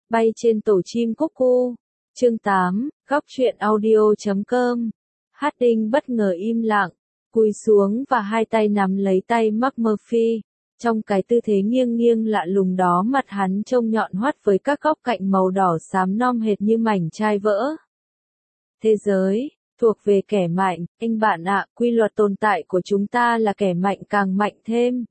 Bay trên tổ chim cúc cu. Chương 8, góc truyện audio.com. Harding bất ngờ im lặng, cúi xuống và hai tay nắm lấy tay McMurphy. Trong cái tư thế nghiêng nghiêng lạ lùng đó, mặt hắn trông nhọn hoắt với các góc cạnh màu đỏ xám non hệt như mảnh chai vỡ. Thế giới thuộc về kẻ mạnh, anh bạn ạ, quy luật tồn tại của chúng ta là kẻ mạnh càng mạnh thêm.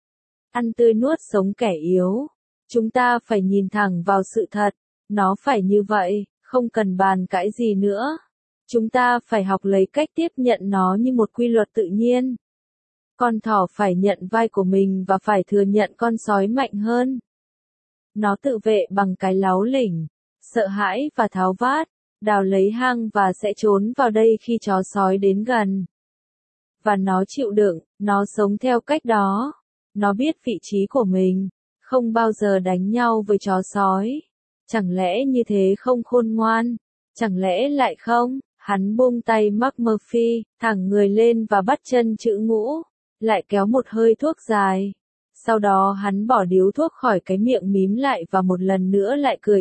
Ăn tươi nuốt sống kẻ yếu. Chúng ta phải nhìn thẳng vào sự thật, nó phải như vậy, không cần bàn cãi gì nữa. Chúng ta phải học lấy cách tiếp nhận nó như một quy luật tự nhiên. Con thỏ phải nhận vai của mình và phải thừa nhận con sói mạnh hơn. Nó tự vệ bằng cái láu lỉnh, sợ hãi và tháo vát, đào lấy hang và sẽ trốn vào đây khi chó sói đến gần. Và nó chịu đựng, nó sống theo cách đó. Nó biết vị trí của mình, không bao giờ đánh nhau với chó sói. Chẳng lẽ như thế không khôn ngoan? Chẳng lẽ lại không? Hắn buông tay McMurphy, thẳng người lên và bắt chân chữ ngũ, lại kéo một hơi thuốc dài. Sau đó hắn bỏ điếu thuốc khỏi cái miệng mím lại và một lần nữa lại cười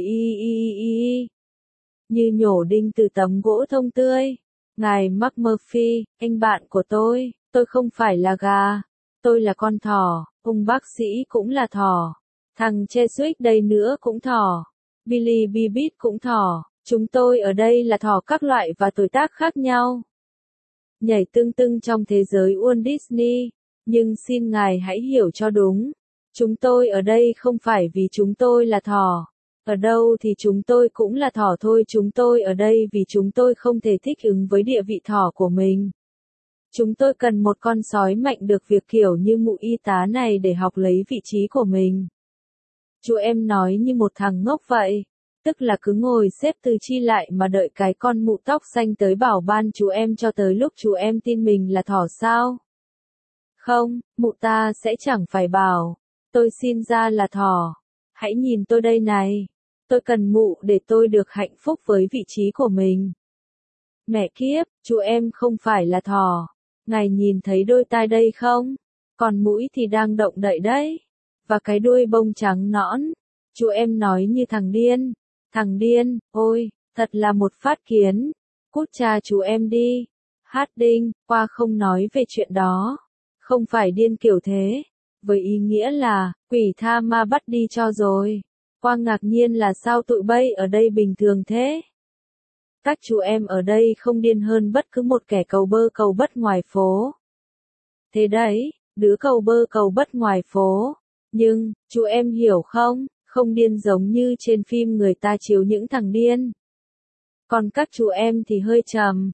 y. Như nhổ đinh từ tấm gỗ thông tươi. Ngài McMurphy, anh bạn của tôi không phải là gà. Tôi là con thỏ, ông bác sĩ cũng là thỏ. Thằng Cheswick đây nữa cũng thỏ. Billy Bibbit cũng thỏ. Chúng tôi ở đây là thỏ các loại và tuổi tác khác nhau. Nhảy tưng tưng trong thế giới Walt Disney. Nhưng xin ngài hãy hiểu cho đúng. Chúng tôi ở đây không phải vì chúng tôi là thỏ. Ở đâu thì chúng tôi cũng là thỏ thôi. Chúng tôi ở đây vì chúng tôi không thể thích ứng với địa vị thỏ của mình. Chúng tôi cần một con sói mạnh được việc kiểu như mụ y tá này để học lấy vị trí của mình. Chú em nói như một thằng ngốc vậy. Tức là cứ ngồi xếp từ chi lại mà đợi cái con mụ tóc xanh tới bảo ban chú em cho tới lúc chú em tin mình là thỏ sao? Không, mụ ta sẽ chẳng phải bảo. Tôi sinh ra là thỏ. Hãy nhìn tôi đây này. Tôi cần mụ để tôi được hạnh phúc với vị trí của mình. Mẹ kiếp, chú em không phải là thỏ. Ngài nhìn thấy đôi tai đây không? Còn mũi thì đang động đậy đấy. Và cái đuôi bông trắng nõn. Chú em nói như thằng điên. Thằng điên, ôi, thật là một phát kiến. Cút cha chú em đi. Harding, qua không nói về chuyện đó. Không phải điên kiểu thế. Với ý nghĩa là, quỷ tha ma bắt đi cho rồi. Qua ngạc nhiên là sao tụi bay ở đây bình thường thế? Các chú em ở đây không điên hơn bất cứ một kẻ cầu bơ cầu bất ngoài phố. Thế đấy, đứa cầu bơ cầu bất ngoài phố. Nhưng, chú em hiểu không, không điên giống như trên phim người ta chiếu những thằng điên. Còn các chú em thì hơi trầm.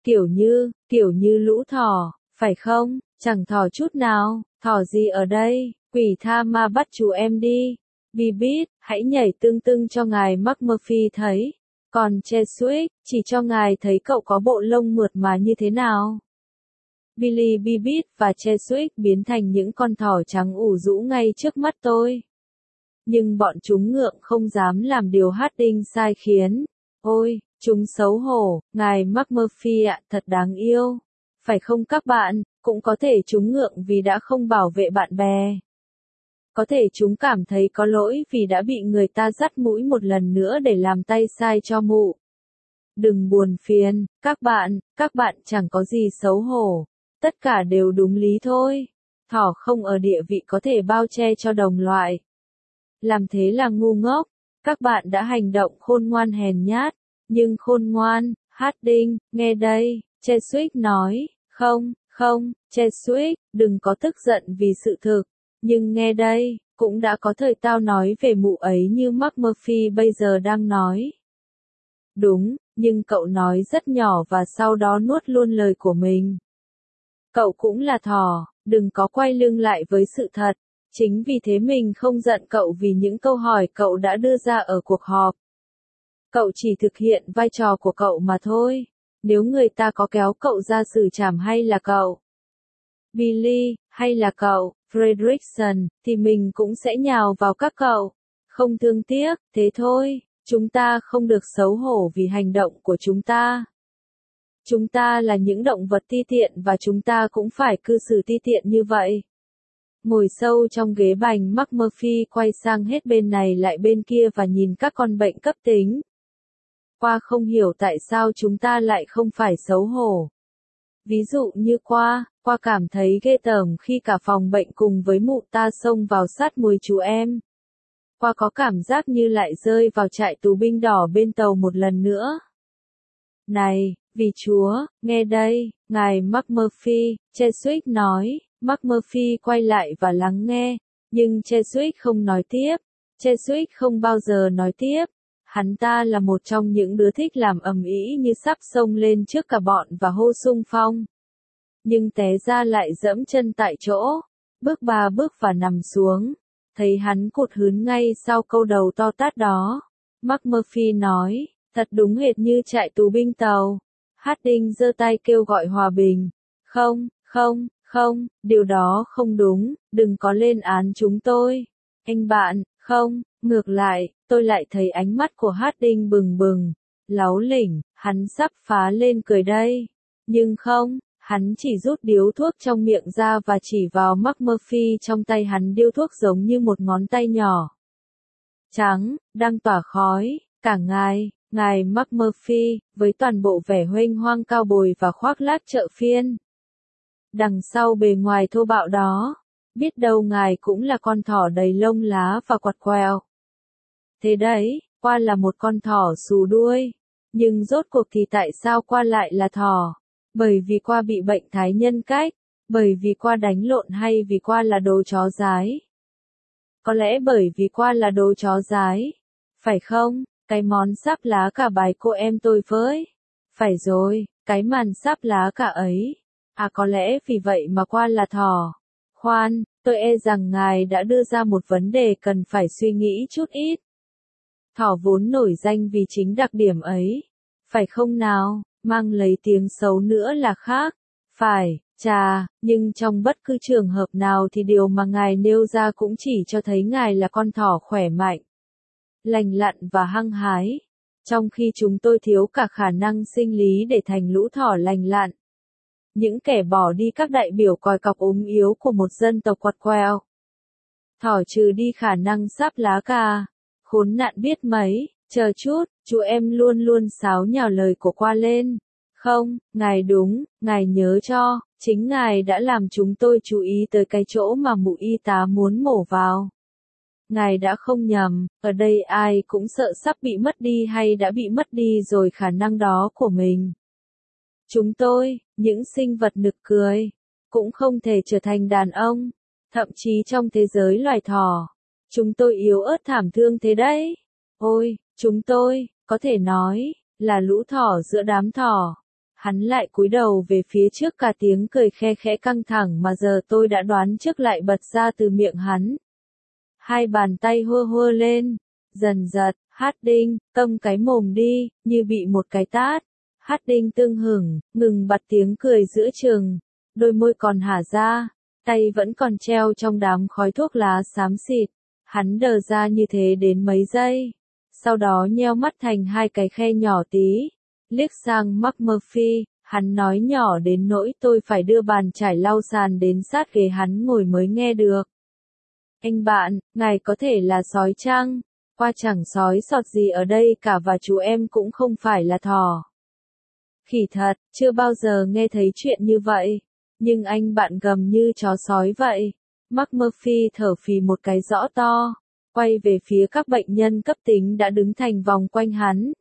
Kiểu như lũ thỏ, phải không? Chẳng thỏ chút nào, thỏ gì ở đây, quỷ tha ma bắt chú em đi. Bibbit, hãy nhảy tưng tưng cho ngài McMurphy thấy. Còn Cheswick, chỉ cho ngài thấy cậu có bộ lông mượt mà như thế nào. Billy Bibbit và Cheswick biến thành những con thỏ trắng ủ rũ ngay trước mắt tôi. Nhưng bọn chúng ngượng không dám làm điều Harding sai khiến. Ôi, chúng xấu hổ, ngài McMurphy ạ, thật đáng yêu. Phải không các bạn, cũng có thể chúng ngượng vì đã không bảo vệ bạn bè. Có thể chúng cảm thấy có lỗi vì đã bị người ta dắt mũi một lần nữa để làm tay sai cho mụ. Đừng buồn phiền, các bạn chẳng có gì xấu hổ. Tất cả đều đúng lý thôi. Thỏ không ở địa vị có thể bao che cho đồng loại. Làm thế là ngu ngốc. Các bạn đã hành động khôn ngoan hèn nhát. Nhưng khôn ngoan, Harding, nghe đây, Cheswick nói, không, Cheswick, đừng có tức giận vì sự thực. Nhưng nghe đây, cũng đã có thời tao nói về mụ ấy như McMurphy bây giờ đang nói. Đúng, nhưng cậu nói rất nhỏ và sau đó nuốt luôn lời của mình. Cậu cũng là thỏ, đừng có quay lưng lại với sự thật. Chính vì thế mình không giận cậu vì những câu hỏi cậu đã đưa ra ở cuộc họp. Cậu chỉ thực hiện vai trò của cậu mà thôi. Nếu người ta có kéo cậu ra xử trảm hay là cậu Billy, hay là cậu Fredrickson, thì mình cũng sẽ nhào vào các cậu. Không thương tiếc, thế thôi. Chúng ta không được xấu hổ vì hành động của chúng ta. Chúng ta là những động vật ti tiện và chúng ta cũng phải cư xử ti tiện như vậy. Ngồi sâu trong ghế bành, McMurphy quay sang hết bên này lại bên kia và nhìn các con bệnh cấp tính. Qua không hiểu tại sao chúng ta lại không phải xấu hổ. Ví dụ như qua cảm thấy ghê tởm khi cả phòng bệnh cùng với mụ ta xông vào sát mùi chú em. Qua có cảm giác như lại rơi vào trại tù binh đỏ bên tàu một lần nữa. Này, vì Chúa, nghe đây, ngài McMurphy, Cheswick nói. McMurphy quay lại và lắng nghe, nhưng Cheswick không nói tiếp. Cheswick không bao giờ nói tiếp. Hắn ta là một trong những đứa thích làm ầm ĩ như sắp xông lên trước cả bọn và hô xung phong. Nhưng té ra lại dẫm chân tại chỗ, bước 3 bước và nằm xuống. Thấy hắn cụt hứng ngay sau câu đầu to tát đó. McMurphy nói, thật đúng hệt như trại tù binh tàu. Harding giơ tay kêu gọi hòa bình. Không, điều đó không đúng, đừng có lên án chúng tôi. Anh bạn, không, ngược lại, tôi lại thấy ánh mắt của Harding bừng bừng, láu lỉnh, hắn sắp phá lên cười đây. Nhưng không, hắn chỉ rút điếu thuốc trong miệng ra và chỉ vào McMurphy, trong tay hắn điếu thuốc giống như một ngón tay nhỏ. Trắng, đang tỏa khói, cả ngài McMurphy, với toàn bộ vẻ huênh hoang cao bồi và khoác lác chợ phiên. Đằng sau bề ngoài thô bạo đó, biết đâu ngài cũng là con thỏ đầy lông lá và quặt quẹo. Thế đấy, qua là một con thỏ xù đuôi. Nhưng rốt cuộc thì tại sao qua lại là thỏ? Bởi vì qua bị bệnh thái nhân cách, bởi vì qua đánh lộn hay vì qua là đồ chó dái? Có lẽ bởi vì qua là đồ chó dái. Phải không? Cái món sáp lá cả bài cô em tôi với. Phải rồi, cái màn sáp lá cả ấy. À có lẽ vì vậy mà qua là thỏ. Khoan, tôi e rằng ngài đã đưa ra một vấn đề cần phải suy nghĩ chút ít. Thỏ vốn nổi danh vì chính đặc điểm ấy. Phải không nào, mang lấy tiếng xấu nữa là khác. Phải, chà, nhưng trong bất cứ trường hợp nào thì điều mà ngài nêu ra cũng chỉ cho thấy ngài là con thỏ khỏe mạnh, lành lặn và hăng hái. Trong khi chúng tôi thiếu cả khả năng sinh lý để thành lũ thỏ lành lặn. Những kẻ bỏ đi các đại biểu còi cọc ốm yếu của một dân tộc quặt quẹo. Thỏ trừ đi khả năng sáp lá cà. Khốn nạn biết mấy, chờ chút, chú em luôn luôn sáo nhào lời của qua lên. Không, ngài đúng, ngài nhớ cho, chính ngài đã làm chúng tôi chú ý tới cái chỗ mà mụ y tá muốn mổ vào. Ngài đã không nhầm, ở đây ai cũng sợ sắp bị mất đi hay đã bị mất đi rồi khả năng đó của mình. Chúng tôi, những sinh vật nực cười, cũng không thể trở thành đàn ông, thậm chí trong thế giới loài thỏ. Chúng tôi yếu ớt thảm thương thế đấy. Ôi, chúng tôi, có thể nói, là lũ thỏ giữa đám thỏ. Hắn lại cúi đầu về phía trước, cả tiếng cười khe khẽ căng thẳng mà giờ tôi đã đoán trước lại bật ra từ miệng hắn. Hai bàn tay hơ hơ lên, dần dật, Harding, câm cái mồm đi, như bị một cái tát. Harding tương hửng, ngừng bật tiếng cười giữa chừng, đôi môi còn hả ra, tay vẫn còn treo trong đám khói thuốc lá xám xịt. Hắn đờ ra như thế đến mấy giây, sau đó nheo mắt thành hai cái khe nhỏ tí, liếc sang McMurphy, hắn nói nhỏ đến nỗi tôi phải đưa bàn chải lau sàn đến sát ghế hắn ngồi mới nghe được. Anh bạn, ngài có thể là sói chăng? Qua chẳng sói sọt gì ở đây cả và chú em cũng không phải là thỏ. Khỉ thật, chưa bao giờ nghe thấy chuyện như vậy. Nhưng anh bạn gầm như chó sói vậy. McMurphy thở phì một cái rõ to, quay về phía các bệnh nhân cấp tính đã đứng thành vòng quanh hắn.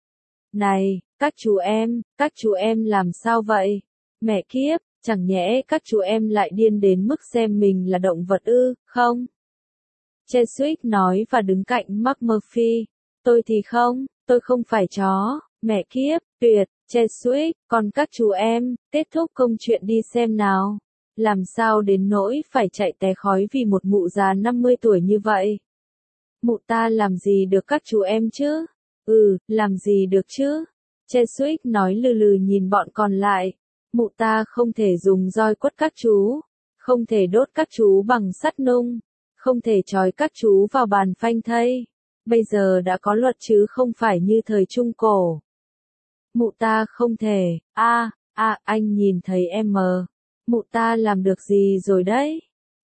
Này, các chú em làm sao vậy? Mẹ kiếp, chẳng nhẽ các chú em lại điên đến mức xem mình là động vật ư, không? Cheswick nói và đứng cạnh McMurphy. Tôi thì không, tôi không phải chó, mẹ kiếp, tuyệt, Cheswick, còn các chú em, kết thúc công chuyện đi xem nào. Làm sao đến nỗi phải chạy té khói vì một mụ già 50 tuổi như vậy? Mụ ta làm gì được các chú em chứ? Làm gì được chứ? Cheswick nói lừ lừ nhìn bọn còn lại. Mụ ta không thể dùng roi quất các chú, không thể đốt các chú bằng sắt nung, không thể trói các chú vào bàn phanh thây. Bây giờ đã có luật chứ không phải như thời Trung Cổ. Mụ ta không thể, anh nhìn thấy em mờ. Mụ ta làm được gì rồi đấy?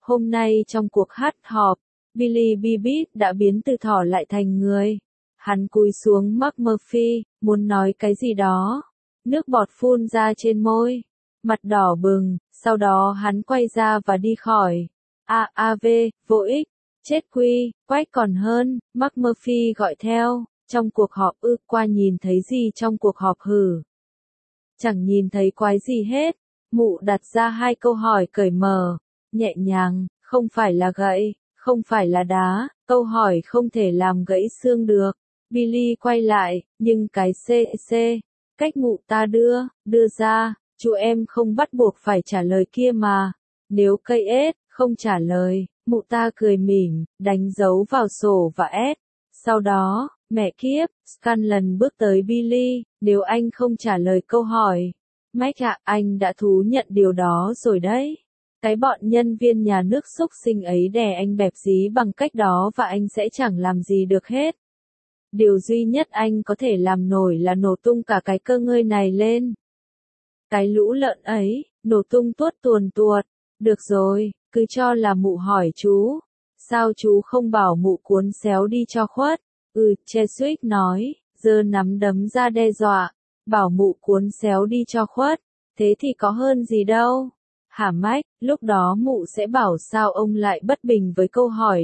Hôm nay trong cuộc hát họp, Billy Bibbit đã biến từ thỏ lại thành người. Hắn cúi xuống Mark Murphy, muốn nói cái gì đó. Nước bọt phun ra trên môi. Mặt đỏ bừng, sau đó hắn quay ra và đi khỏi. Vô ích, chết quy, quách còn hơn, Mark Murphy gọi theo. Trong cuộc họp qua nhìn thấy gì trong cuộc họp hử? Chẳng nhìn thấy quái gì hết. Mụ đặt ra 2 câu hỏi cởi mở, nhẹ nhàng, không phải là gậy, không phải là đá, câu hỏi không thể làm gãy xương được. Billy quay lại, nhưng cái cách mụ ta đưa ra, chú em không bắt buộc phải trả lời kia mà. Nếu cây ết không trả lời, mụ ta cười mỉm, đánh dấu vào sổ và ết. Sau đó, mẹ kiếp, Scanlon bước tới Billy, nếu anh không trả lời câu hỏi. Mike ạ, anh đã thú nhận điều đó rồi đấy. Cái bọn nhân viên nhà nước xúc sinh ấy đè anh bẹp dí bằng cách đó và anh sẽ chẳng làm gì được hết. Điều duy nhất anh có thể làm nổi là nổ tung cả cái cơ ngơi này lên. Cái lũ lợn ấy, nổ tung tuốt tuồn tuột. Được rồi, cứ cho là mụ hỏi chú. Sao chú không bảo mụ cuốn xéo đi cho khuất? Cheswick nói, giơ nắm đấm ra đe dọa. Bảo mụ cuốn xéo đi cho khuất. Thế thì có hơn gì đâu. Hả Mike, lúc đó mụ sẽ bảo sao ông lại bất bình với câu hỏi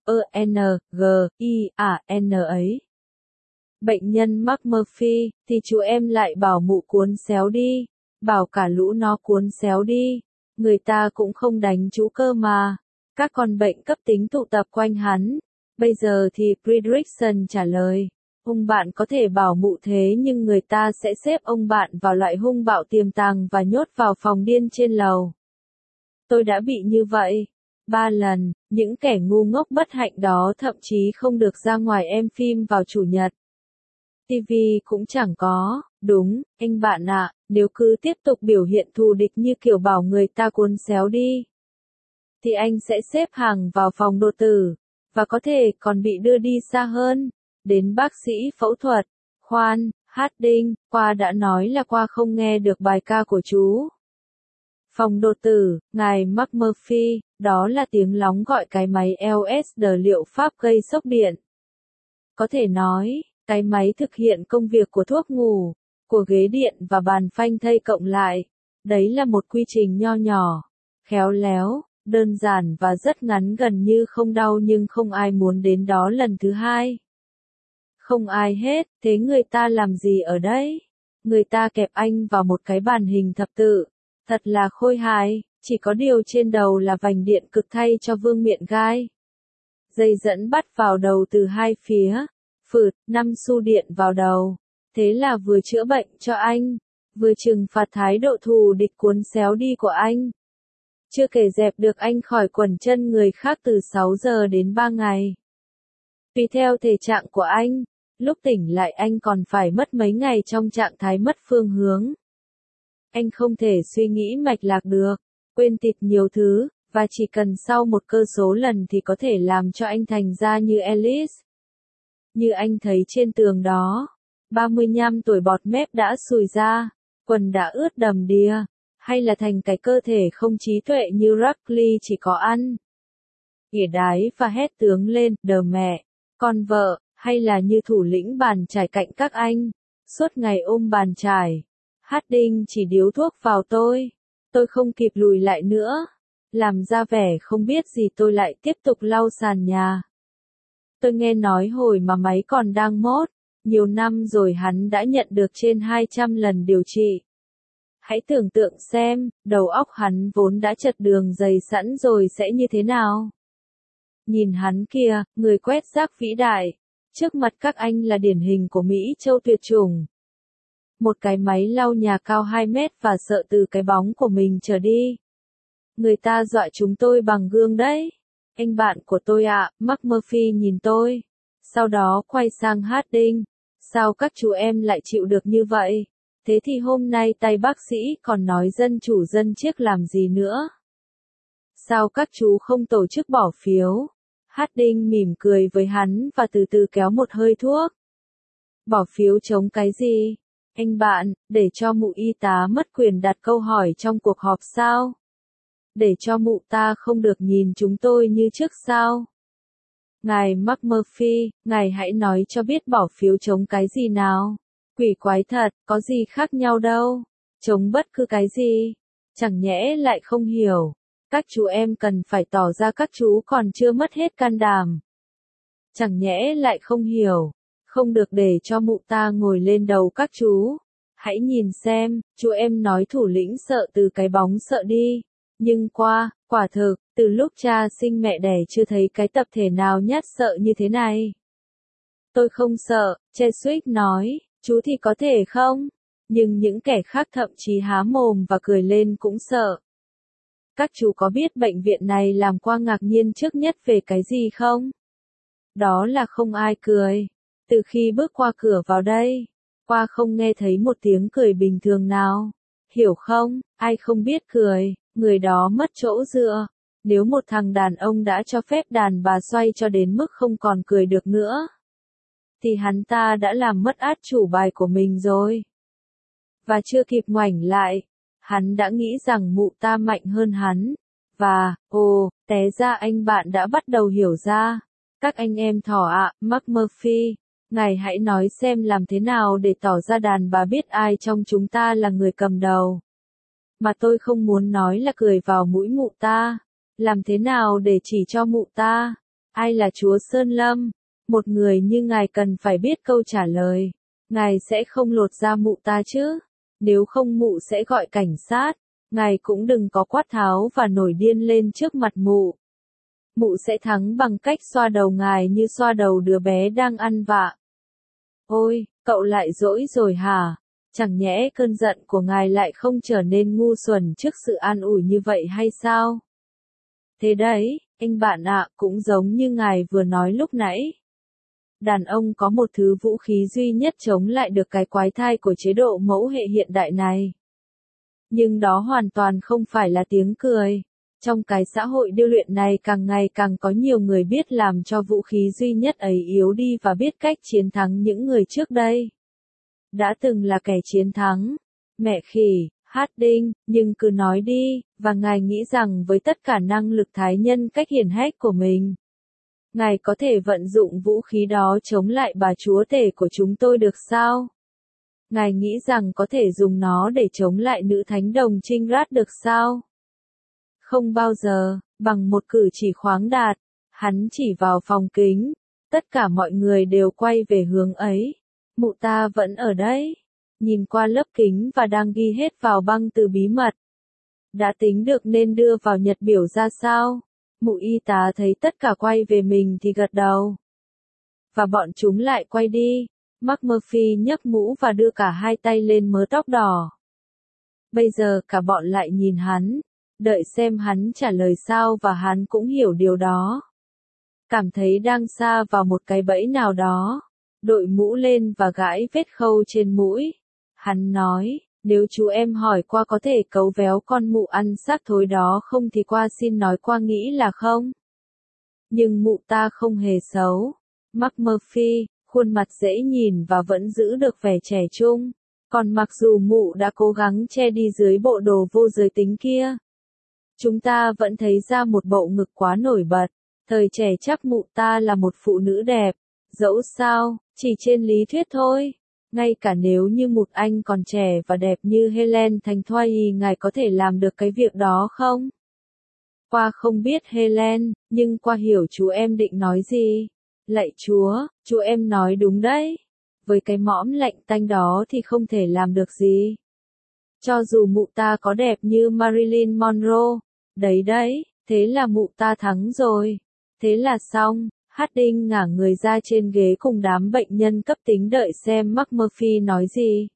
N ấy. Bệnh nhân Mark Murphy, thì chú em lại bảo mụ cuốn xéo đi. Bảo cả lũ nó cuốn xéo đi. Người ta cũng không đánh chú cơ mà. Các con bệnh cấp tính tụ tập quanh hắn. Bây giờ thì Fredrickson trả lời. Ông bạn có thể bảo mụ thế nhưng người ta sẽ xếp ông bạn vào loại hung bạo tiềm tàng và nhốt vào phòng điên trên lầu. Tôi đã bị như vậy. 3 lần, những kẻ ngu ngốc bất hạnh đó thậm chí không được ra ngoài em phim vào Chủ nhật. TV cũng chẳng có, đúng, anh bạn ạ, nếu cứ tiếp tục biểu hiện thù địch như kiểu bảo người ta cuốn xéo đi, thì anh sẽ xếp hàng vào phòng đột tử, và có thể còn bị đưa đi xa hơn, đến bác sĩ phẫu thuật. Khoan, Harding, qua đã nói là qua không nghe được bài ca của chú. Phòng đột tử, ngài Mark Murphy, đó là tiếng lóng gọi cái máy LSD liệu pháp gây sốc điện. Có thể nói, cái máy thực hiện công việc của thuốc ngủ, của ghế điện và bàn phanh thây cộng lại. Đấy là một quy trình nho nhỏ, khéo léo, đơn giản và rất ngắn gần như không đau nhưng không ai muốn đến đó lần thứ hai. Không ai hết, thế người ta làm gì ở đây? Người ta kẹp anh vào một cái bàn hình thập tự. Thật là khôi hài, chỉ có điều trên đầu là vành điện cực thay cho vương miện gai. Dây dẫn bắt vào đầu từ 2 phía. Phượt, 5 xu điện vào đầu. Thế là vừa chữa bệnh cho anh, vừa trừng phạt thái độ thù địch cuốn xéo đi của anh. Chưa kể dẹp được anh khỏi quần chân người khác từ 6 giờ đến 3 ngày. Tùy theo thể trạng của anh, lúc tỉnh lại anh còn phải mất mấy ngày trong trạng thái mất phương hướng. Anh không thể suy nghĩ mạch lạc được, quên tịt nhiều thứ, và chỉ cần sau một cơ số lần thì có thể làm cho anh thành ra như Alice. Như anh thấy trên tường đó, 35 tuổi bọt mép đã sùi ra, quần đã ướt đầm đìa, hay là thành cái cơ thể không trí tuệ như Rackley chỉ có ăn. Ỉa đái và hét tướng lên, đờ mẹ, con vợ, hay là như thủ lĩnh bàn chải cạnh các anh, suốt ngày ôm bàn chải. Harding chỉ điếu thuốc vào tôi không kịp lùi lại nữa, làm ra vẻ không biết gì tôi lại tiếp tục lau sàn nhà. Tôi nghe nói hồi mà máy còn đang mốt, nhiều năm rồi hắn đã nhận được trên 200 lần điều trị. Hãy tưởng tượng xem, đầu óc hắn vốn đã chật đường dày sẵn rồi sẽ như thế nào. Nhìn hắn kìa, người quét rác vĩ đại, trước mặt các anh là điển hình của Mỹ Châu tuyệt chủng. Một cái máy lau nhà cao 2 mét và sợ từ cái bóng của mình trở đi. Người ta dọa chúng tôi bằng gương đấy. Anh bạn của tôi ạ, Mark Murphy nhìn tôi. Sau đó quay sang Harding. Sao các chú em lại chịu được như vậy? Thế thì hôm nay tay bác sĩ còn nói dân chủ dân chiếc làm gì nữa? Sao các chú không tổ chức bỏ phiếu? Harding mỉm cười với hắn và từ từ kéo một hơi thuốc. Bỏ phiếu chống cái gì? Anh bạn, để cho mụ y tá mất quyền đặt câu hỏi trong cuộc họp sao? để cho mụ ta không được nhìn chúng tôi như trước sao? Ngài McMurphy, ngài hãy nói cho biết bỏ phiếu chống cái gì nào? Quỷ quái thật, có gì khác nhau đâu. Chống bất cứ cái gì. Chẳng nhẽ lại không hiểu. Các chú em cần phải tỏ ra các chú còn chưa mất hết can đảm. Chẳng nhẽ lại không hiểu. Không được để cho mụ ta ngồi lên đầu các chú. Hãy nhìn xem, chú em nói thủ lĩnh sợ từ cái bóng sợ đi. Nhưng quả thực, từ lúc cha sinh mẹ đẻ chưa thấy cái tập thể nào nhát sợ như thế này. Tôi không sợ, Cheswick nói, chú thì có thể không? Nhưng những kẻ khác thậm chí há mồm và cười lên cũng sợ. Các chú có biết bệnh viện này làm Qua ngạc nhiên trước nhất về cái gì không? Đó là không ai cười. Từ khi bước qua cửa vào đây, Qua không nghe thấy một tiếng cười bình thường nào. Hiểu không, ai không biết cười, người đó mất chỗ dựa. Nếu một thằng đàn ông đã cho phép đàn bà xoay cho đến mức không còn cười được nữa, thì hắn ta đã làm mất át chủ bài của mình rồi. Và chưa kịp ngoảnh lại, hắn đã nghĩ rằng mụ ta mạnh hơn hắn. Và, té ra anh bạn đã bắt đầu hiểu ra. Các anh em thỏ ạ, McMurphy, ngài hãy nói xem làm thế nào để tỏ ra đàn bà biết ai trong chúng ta là người cầm đầu. Mà tôi không muốn nói là cười vào mũi mụ ta. Làm thế nào để chỉ cho mụ ta? Ai là chúa Sơn Lâm? Một người như ngài cần phải biết câu trả lời. Ngài sẽ không lột da mụ ta chứ? Nếu không mụ sẽ gọi cảnh sát. Ngài cũng đừng có quát tháo và nổi điên lên trước mặt mụ. Mụ sẽ thắng bằng cách xoa đầu ngài như xoa đầu đứa bé đang ăn vạ. Ôi, cậu lại dỗi rồi hả? Chẳng nhẽ cơn giận của ngài lại không trở nên ngu xuẩn trước sự an ủi như vậy hay sao? Thế đấy, anh bạn ạ, cũng giống như ngài vừa nói lúc nãy. Đàn ông có một thứ vũ khí duy nhất chống lại được cái quái thai của chế độ mẫu hệ hiện đại này. Nhưng đó hoàn toàn không phải là tiếng cười. Trong cái xã hội điêu luyện này càng ngày càng có nhiều người biết làm cho vũ khí duy nhất ấy yếu đi và biết cách chiến thắng những người trước đây. Đã từng là kẻ chiến thắng. Mẹ khỉ, Harding, nhưng cứ nói đi, và ngài nghĩ rằng với tất cả năng lực thái nhân cách hiển hách của mình, ngài có thể vận dụng vũ khí đó chống lại bà chúa tể của chúng tôi được sao? Ngài nghĩ rằng có thể dùng nó để chống lại nữ thánh đồng Trinh Rát được sao? Không bao giờ, bằng một cử chỉ khoáng đạt, hắn chỉ vào phòng kính. Tất cả mọi người đều quay về hướng ấy. Mụ ta vẫn ở đấy. Nhìn qua lớp kính và đang ghi hết vào băng từ bí mật. Đã tính được nên đưa vào nhật biểu ra sao? Mụ y tá thấy tất cả quay về mình thì gật đầu. Và bọn chúng lại quay đi. McMurphy nhấc mũ và đưa cả hai tay lên mớ tóc đỏ. Bây giờ cả bọn lại nhìn hắn. Đợi xem hắn trả lời sao và hắn cũng hiểu điều đó. Cảm thấy đang sa vào một cái bẫy nào đó. Đội mũ lên và gãi vết khâu trên mũi. Hắn nói, nếu chú em hỏi qua có thể cấu véo con mụ ăn xác thối đó không thì qua xin nói qua nghĩ là không. Nhưng mụ ta không hề xấu. McMurphy, khuôn mặt dễ nhìn và vẫn giữ được vẻ trẻ trung. Còn mặc dù mụ đã cố gắng che đi dưới bộ đồ vô giới tính kia, chúng ta vẫn thấy ra một bộ ngực quá nổi bật. Thời trẻ chắc mụ ta là một phụ nữ đẹp. Dẫu sao, chỉ trên lý thuyết thôi. Ngay cả nếu như một anh còn trẻ và đẹp như Helen Thành Thoại thì ngài có thể làm được cái việc đó không? Qua không biết Helen, nhưng qua hiểu chú em định nói gì. Lạy Chúa, chú em nói đúng đấy. Với cái mõm lạnh tanh đó thì không thể làm được gì. Cho dù mụ ta có đẹp như Marilyn Monroe. Đấy, thế là mụ ta thắng rồi. Thế là xong. Harding ngả người ra trên ghế cùng đám bệnh nhân cấp tính đợi xem McMurphy nói gì.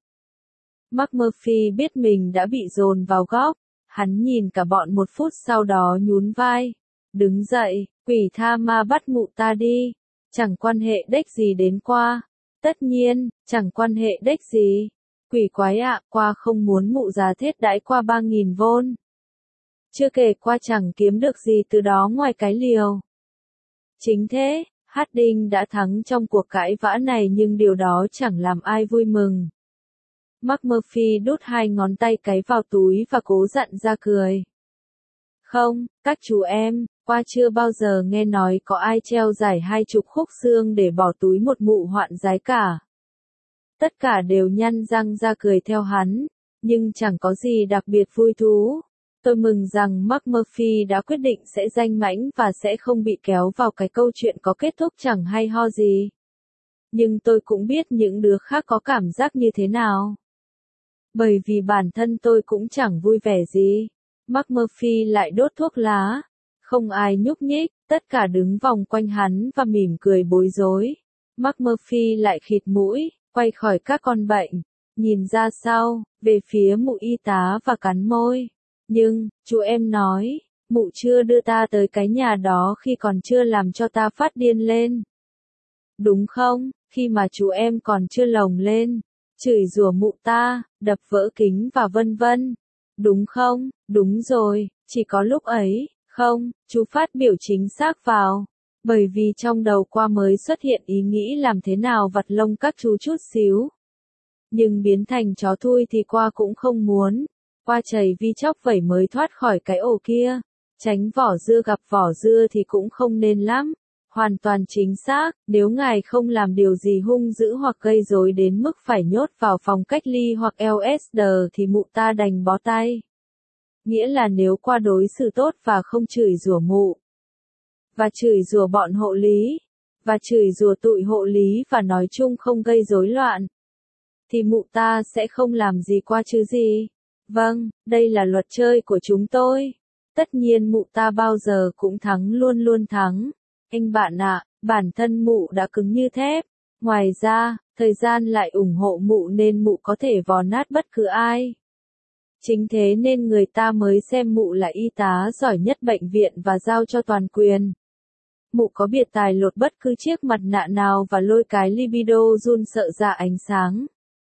McMurphy biết mình đã bị dồn vào góc. Hắn nhìn cả bọn một phút sau đó nhún vai. Đứng dậy, quỷ tha ma bắt mụ ta đi. Chẳng quan hệ đếch gì đến qua. Tất nhiên, chẳng quan hệ đếch gì. Quỷ quái ạ, qua không muốn mụ già thết đãi qua 3.000 vôn. Chưa kể qua chẳng kiếm được gì từ đó ngoài cái liều. Chính thế, Harding đã thắng trong cuộc cãi vã này nhưng điều đó chẳng làm ai vui mừng. McMurphy đút 2 ngón tay cái vào túi và cố dặn ra cười. Không, các chú em, qua chưa bao giờ nghe nói có ai treo giải 20 khúc xương để bỏ túi một mụ hoạn gái cả. Tất cả đều nhăn răng ra cười theo hắn, nhưng chẳng có gì đặc biệt vui thú. Tôi mừng rằng Mark Murphy đã quyết định sẽ danh mãnh và sẽ không bị kéo vào cái câu chuyện có kết thúc chẳng hay ho gì. Nhưng tôi cũng biết những đứa khác có cảm giác như thế nào. Bởi vì bản thân tôi cũng chẳng vui vẻ gì. Mark Murphy lại đốt thuốc lá. Không ai nhúc nhích, tất cả đứng vòng quanh hắn và mỉm cười bối rối. Mark Murphy lại khịt mũi, quay khỏi các con bệnh, nhìn ra sau, về phía mụ y tá và cắn môi. Nhưng, chú em nói, mụ chưa đưa ta tới cái nhà đó khi còn chưa làm cho ta phát điên lên. Đúng không, khi mà chú em còn chưa lồng lên, chửi rủa mụ ta, đập vỡ kính và vân vân. Đúng không, đúng rồi, chỉ có lúc ấy, không, chú phát biểu chính xác vào. Bởi vì trong đầu qua mới xuất hiện ý nghĩ làm thế nào vặt lông các chú chút xíu. Nhưng biến thành chó thui thì qua cũng không muốn. Qua chảy vi chóc vẩy mới thoát khỏi cái ổ kia. Tránh vỏ dưa gặp vỏ dưa thì cũng không nên lắm. Hoàn toàn chính xác, nếu ngài không làm điều gì hung dữ hoặc gây rối đến mức phải nhốt vào phòng cách ly hoặc LSD thì mụ ta đành bó tay. Nghĩa là nếu qua đối xử tốt và không chửi rủa mụ, và chửi rủa bọn hộ lý, và chửi rủa tụi hộ lý và nói chung không gây rối loạn, thì mụ ta sẽ không làm gì qua chứ gì. Vâng, đây là luật chơi của chúng tôi. Tất nhiên mụ ta bao giờ cũng thắng luôn luôn thắng. Anh bạn ạ, bản thân mụ đã cứng như thép. Ngoài ra, thời gian lại ủng hộ mụ nên mụ có thể vò nát bất cứ ai. Chính thế nên người ta mới xem mụ là y tá giỏi nhất bệnh viện và giao cho toàn quyền. Mụ có biệt tài lột bất cứ chiếc mặt nạ nào và lôi cái libido run sợ ra ánh sáng.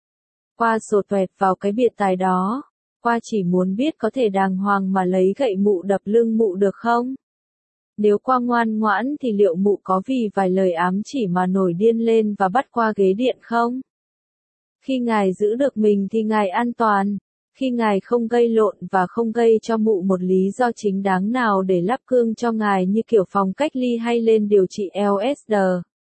Qua sổ tuẹt vào cái biệt tài đó. Qua chỉ muốn biết có thể đàng hoàng mà lấy gậy mụ đập lưng mụ được không? Nếu qua ngoan ngoãn thì liệu mụ có vì vài lời ám chỉ mà nổi điên lên và bắt qua ghế điện không? Khi ngài giữ được mình thì ngài an toàn. Khi ngài không gây lộn và không gây cho mụ một lý do chính đáng nào để lắp cương cho ngài như kiểu phòng cách ly hay lên điều trị LSD,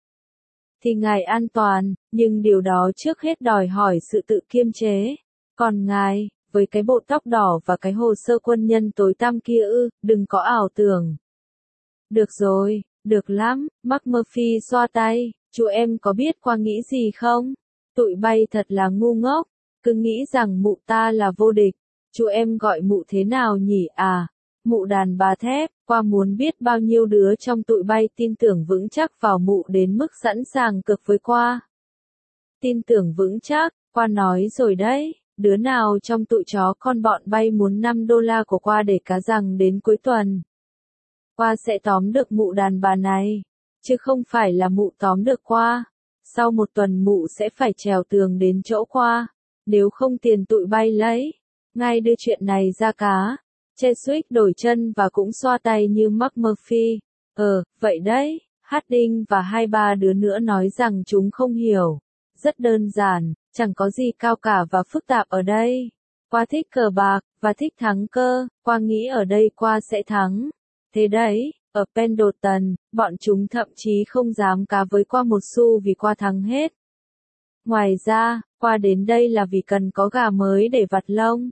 thì ngài an toàn, nhưng điều đó trước hết đòi hỏi sự tự kiềm chế. Còn ngài, với cái bộ tóc đỏ và cái hồ sơ quân nhân tối tăm kia đừng có ảo tưởng. Được rồi, được lắm, Mark Murphy xoa tay, chú em có biết qua nghĩ gì không? Tụi bay thật là ngu ngốc, cứ nghĩ rằng mụ ta là vô địch. Chú em gọi mụ thế nào nhỉ à? Mụ đàn bà thép, qua muốn biết bao nhiêu đứa trong tụi bay tin tưởng vững chắc vào mụ đến mức sẵn sàng cược với qua. Tin tưởng vững chắc, qua nói rồi đấy, đứa nào trong tụi chó con bọn bay muốn $5 của qua để cá rằng đến cuối tuần. Qua sẽ tóm được mụ đàn bà này, chứ không phải là mụ tóm được qua. Sau một tuần mụ sẽ phải trèo tường đến chỗ qua, nếu không tiền tụi bay lấy. Ngay đưa chuyện này ra cá. Cheswick đổi chân và cũng xoa tay như Mark Murphy. Vậy đấy, Harding và 2-3 đứa nữa nói rằng chúng không hiểu. Rất đơn giản, chẳng có gì cao cả và phức tạp ở đây. Qua thích cờ bạc, và thích thắng cơ, qua nghĩ ở đây qua sẽ thắng. Thế đấy, ở Pendleton, bọn chúng thậm chí không dám cá với qua một xu vì qua thắng hết. Ngoài ra, qua đến đây là vì cần có gà mới để vặt lông.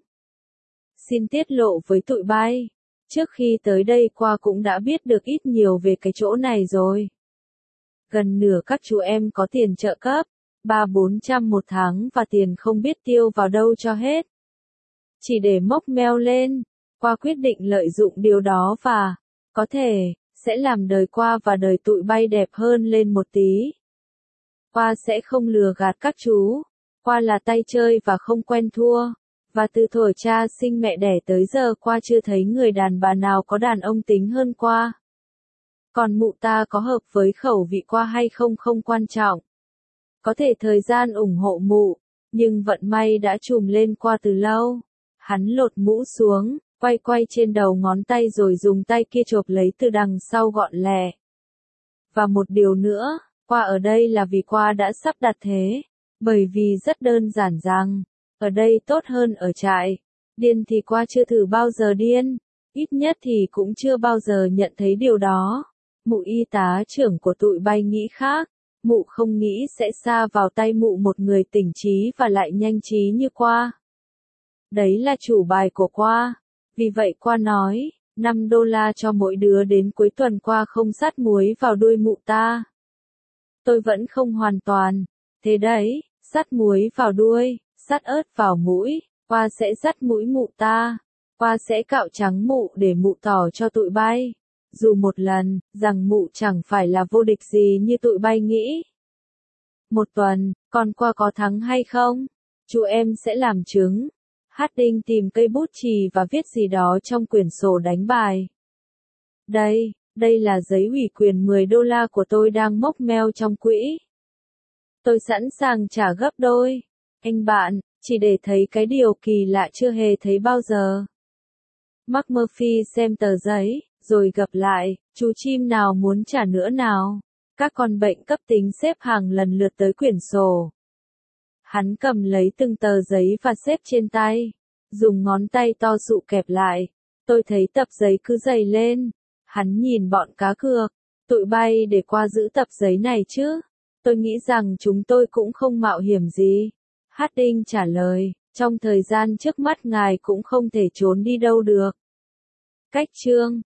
Xin tiết lộ với tụi bay, trước khi tới đây qua cũng đã biết được ít nhiều về cái chỗ này rồi. Gần nửa các chú em có tiền trợ cấp, 300-400 một tháng và tiền không biết tiêu vào đâu cho hết. Chỉ để mốc meo lên, qua quyết định lợi dụng điều đó và, có thể, sẽ làm đời qua và đời tụi bay đẹp hơn lên một tí. Qua sẽ không lừa gạt các chú, qua là tay chơi và không quen thua. Và từ thuở cha sinh mẹ đẻ tới giờ qua chưa thấy người đàn bà nào có đàn ông tính hơn qua. Còn mụ ta có hợp với khẩu vị qua hay không không quan trọng. Có thể thời gian ủng hộ mụ, nhưng vận may đã trùm lên qua từ lâu. Hắn lột mũ xuống, quay trên đầu ngón tay rồi dùng tay kia chộp lấy từ đằng sau gọn lẹ. Và một điều nữa, qua ở đây là vì qua đã sắp đặt thế. Bởi vì rất đơn giản rằng, ở đây tốt hơn ở trại. Điên thì qua chưa thử bao giờ điên. Ít nhất thì cũng chưa bao giờ nhận thấy điều đó. Mụ y tá trưởng của tụi bay nghĩ khác. Mụ không nghĩ sẽ sa vào tay mụ một người tỉnh trí và lại nhanh trí như Qua. Đấy là chủ bài của Qua. Vì vậy Qua nói, $5 cho mỗi đứa đến cuối tuần Qua không sắt muối vào đuôi mụ ta. Tôi vẫn không hoàn toàn. Thế đấy, sắt muối vào đuôi, sắt ớt vào mũi, Qua sẽ dắt mũi mụ ta. Qua sẽ cạo trắng mụ để mụ tỏ cho tụi bay. Dù một lần, rằng mụ chẳng phải là vô địch gì như tụi bay nghĩ. Một tuần, còn Qua có thắng hay không? Chú em sẽ làm chứng. Harding tìm cây bút chì và viết gì đó trong quyển sổ đánh bài. Đây là giấy ủy quyền $10 của tôi đang mốc meo trong quỹ. Tôi sẵn sàng trả gấp đôi. Anh bạn, chỉ để thấy cái điều kỳ lạ chưa hề thấy bao giờ. McMurphy xem tờ giấy, rồi gập lại, chú chim nào muốn trả nữa nào? Các con bệnh cấp tính xếp hàng lần lượt tới quyển sổ. Hắn cầm lấy từng tờ giấy và xếp trên tay. Dùng ngón tay to sụ kẹp lại. Tôi thấy tập giấy cứ dày lên. Hắn nhìn bọn cá cược. Tụi bay để Qua giữ tập giấy này chứ? Tôi nghĩ rằng chúng tôi cũng không mạo hiểm gì. Harding trả lời, trong thời gian trước mắt ngài cũng không thể trốn đi đâu được. Cách chương